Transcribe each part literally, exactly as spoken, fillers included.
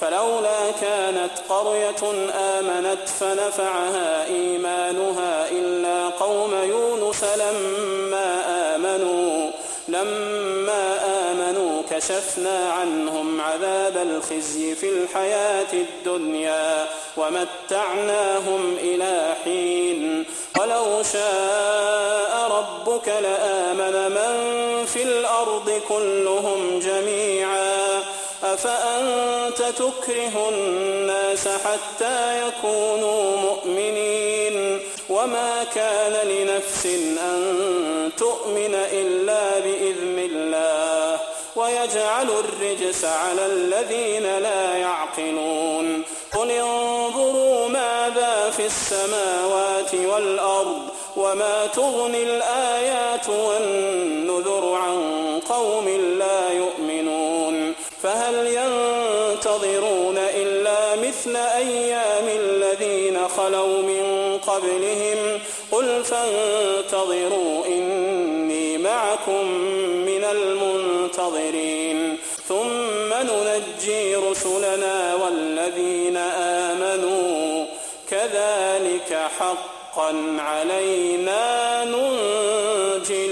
فلولا كانت قرية آمنت فنفعها إيمانها إلا قوم يونس لما آمنوا لما آمنوا كشفنا عنهم عذاب الخزي في الحياة الدنيا ومتعناهم إلى حين ولو شاء ربك لآمن من في الأرض كلهم جميعا أفأنت تكره الناس حتى يكونوا مؤمنين وما كان لنفس أن تؤمن إلا بإذن الله ويجعل الرجس على الذين لا يعقلون قل انظروا ماذا في السماوات والأرض وما تغني الآيات والنذر عن قوم لا يؤمنون فهل ينتظرون إلا مثل أيام الذين خلوا من قبلهم قل فانتظروا إني معكم من المنتظرين ثم ننجي رسلنا والذين آمنوا كذلك حقا علينا ننجي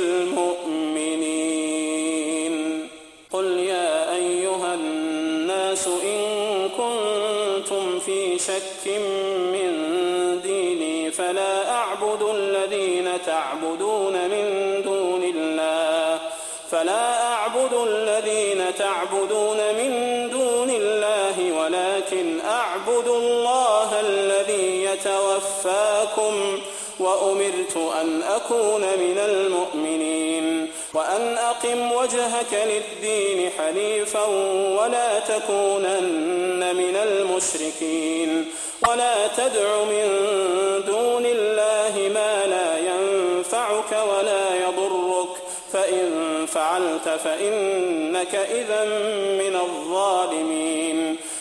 المؤمنين قل يا أيها الناس إن كنتم في شك من ديني فلا أعبد الذين تعبدون من دون الله فلا أعبد الذين تعبدون من دون الله ولكن أعبد الله الذي يتوفاكم وأمرت أن أكون من المؤمنين وأن أقم وجهك للدين حنيفا ولا تكونن من المشركين ولا تدع من دون الله ما لا ينفعك ولا يضرك فإن فعلت فإنك إذا من الظالمين